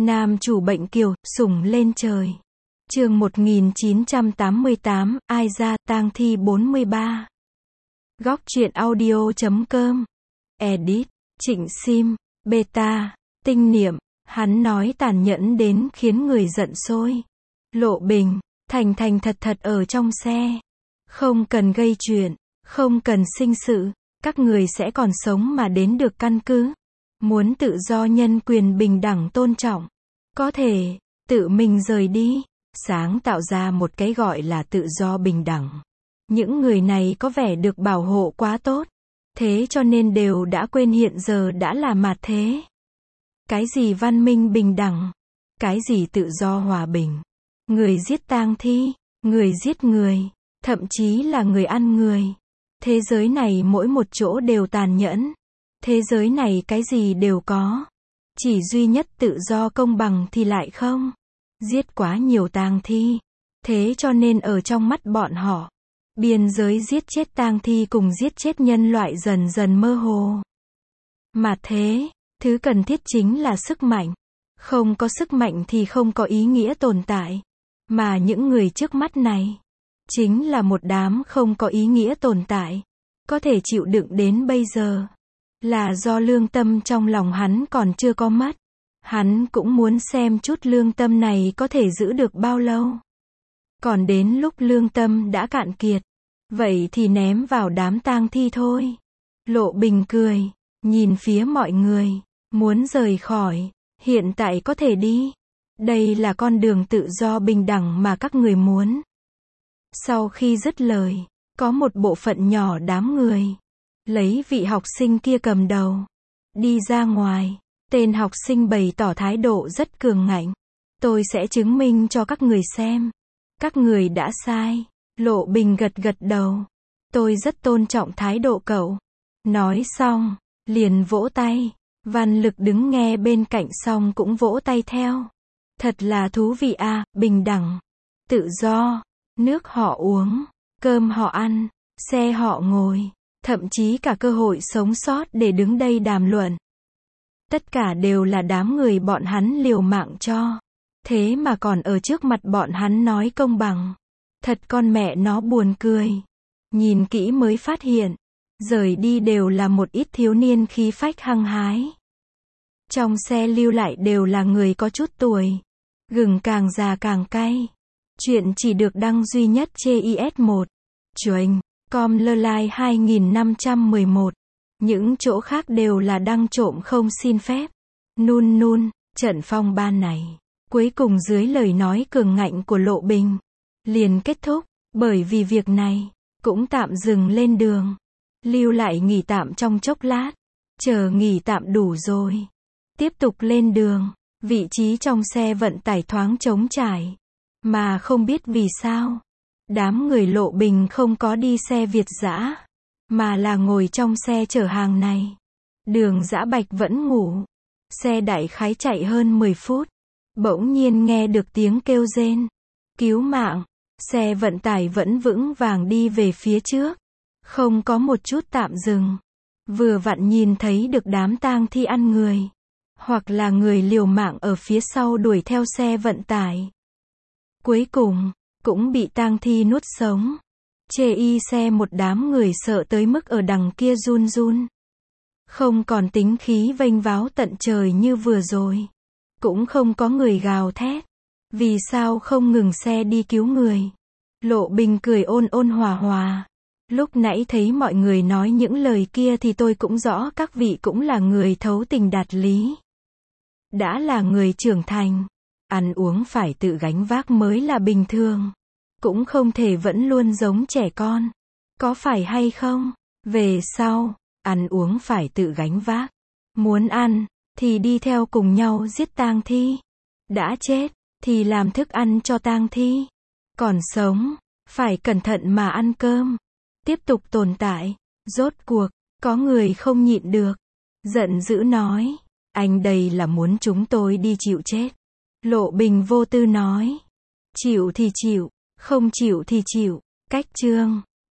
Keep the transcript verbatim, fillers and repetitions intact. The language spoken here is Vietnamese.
Nam chủ bệnh kiều, sủng lên trời. Chương một nghìn chín trăm tám mươi tám, ai ra, tang thi bốn mươi ba. Góc truyện audio chấm com. Edit, Trịnh Sim, Beta, Tinh Niệm, hắn nói tàn nhẫn đến khiến người giận sôi. Lộ Bình, thành thành thật thật ở trong xe. Không cần gây chuyện, không cần sinh sự, các người sẽ còn sống mà đến được căn cứ. Muốn tự do nhân quyền bình đẳng tôn trọng. Có thể, tự mình rời đi, sáng tạo ra một cái gọi là tự do bình đẳng. Những người này có vẻ được bảo hộ quá tốt. Thế cho nên đều đã quên hiện giờ đã là mạt thế. Cái gì văn minh bình đẳng? Cái gì tự do hòa bình? Người giết tang thi, người giết người, thậm chí là người ăn người. Thế giới này mỗi một chỗ đều tàn nhẫn. Thế giới này cái gì đều có. Chỉ duy nhất tự do công bằng thì lại không. Giết quá nhiều tang thi. Thế cho nên ở trong mắt bọn họ, biên giới giết chết tang thi cùng giết chết nhân loại dần dần mơ hồ. Mà thế, thứ cần thiết chính là sức mạnh. Không có sức mạnh thì không có ý nghĩa tồn tại. Mà những người trước mắt này, chính là một đám không có ý nghĩa tồn tại. Có thể chịu đựng đến bây giờ, là do lương tâm trong lòng hắn còn chưa có mất. Hắn cũng muốn xem chút lương tâm này có thể giữ được bao lâu. Còn đến lúc lương tâm đã cạn kiệt, vậy thì ném vào đám tang thi thôi. Lộ Bình cười, nhìn phía mọi người, muốn rời khỏi, hiện tại có thể đi. Đây là con đường tự do bình đẳng mà các người muốn. Sau khi dứt lời, có một bộ phận nhỏ đám người, lấy vị học sinh kia cầm đầu, đi ra ngoài. Tên học sinh bày tỏ thái độ rất cường ngạnh. Tôi sẽ chứng minh cho các người xem. Các người đã sai. Lộ Bình gật gật đầu. Tôi rất tôn trọng thái độ cậu. Nói xong, liền vỗ tay. Văn Lực đứng nghe bên cạnh xong cũng vỗ tay theo. Thật là thú vị à, bình đẳng, tự do, nước họ uống, cơm họ ăn, xe họ ngồi, thậm chí cả cơ hội sống sót để đứng đây đàm luận. Tất cả đều là đám người bọn hắn liều mạng cho. Thế mà còn ở trước mặt bọn hắn nói công bằng. Thật con mẹ nó buồn cười. Nhìn kỹ mới phát hiện, rời đi đều là một ít thiếu niên khí phách hăng hái. Trong xe lưu lại đều là người có chút tuổi. Gừng càng già càng cay. Chuyện chỉ được đăng duy nhất trên i ét một. Chuềnh, com lơ lai hai nghìn năm trăm mười một. Những chỗ khác đều là đăng trộm không xin phép. Nun nun, trận phong ba này, cuối cùng dưới lời nói cường ngạnh của Lộ Bình, liền kết thúc, bởi vì việc này, cũng tạm dừng lên đường. Lưu lại nghỉ tạm trong chốc lát, chờ nghỉ tạm đủ rồi. Tiếp tục lên đường, vị trí trong xe vận tải thoáng trống trải. Mà không biết vì sao, đám người Lộ Bình không có đi xe Việt dã, mà là ngồi trong xe chở hàng này. Đường Dã Bạch vẫn ngủ. Xe đại khái chạy hơn mười phút. Bỗng nhiên nghe được tiếng kêu rên. Cứu mạng. Xe vận tải vẫn vững vàng đi về phía trước. Không có một chút tạm dừng. Vừa vặn nhìn thấy được đám tang thi ăn người. Hoặc là người liều mạng ở phía sau đuổi theo xe vận tải. Cuối cùng, cũng bị tang thi nuốt sống. Chê y xe một đám người sợ tới mức ở đằng kia run run. Không còn tính khí vênh váo tận trời như vừa rồi. Cũng không có người gào thét. Vì sao không ngừng xe đi cứu người? Lộ Bình cười ôn ôn hòa hòa. Lúc nãy thấy mọi người nói những lời kia thì tôi cũng rõ các vị cũng là người thấu tình đạt lý. Đã là người trưởng thành. Ăn uống phải tự gánh vác mới là bình thường. Cũng không thể vẫn luôn giống trẻ con. Có phải hay không? Về sau, ăn uống phải tự gánh vác. Muốn ăn, thì đi theo cùng nhau giết tang thi. Đã chết, thì làm thức ăn cho tang thi. Còn sống, phải cẩn thận mà ăn cơm. Tiếp tục tồn tại. Rốt cuộc, có người không nhịn được. Giận dữ nói, anh đây là muốn chúng tôi đi chịu chết. Lộ Bình vô tư nói, chịu thì chịu. Không chịu thì chịu. Cách chương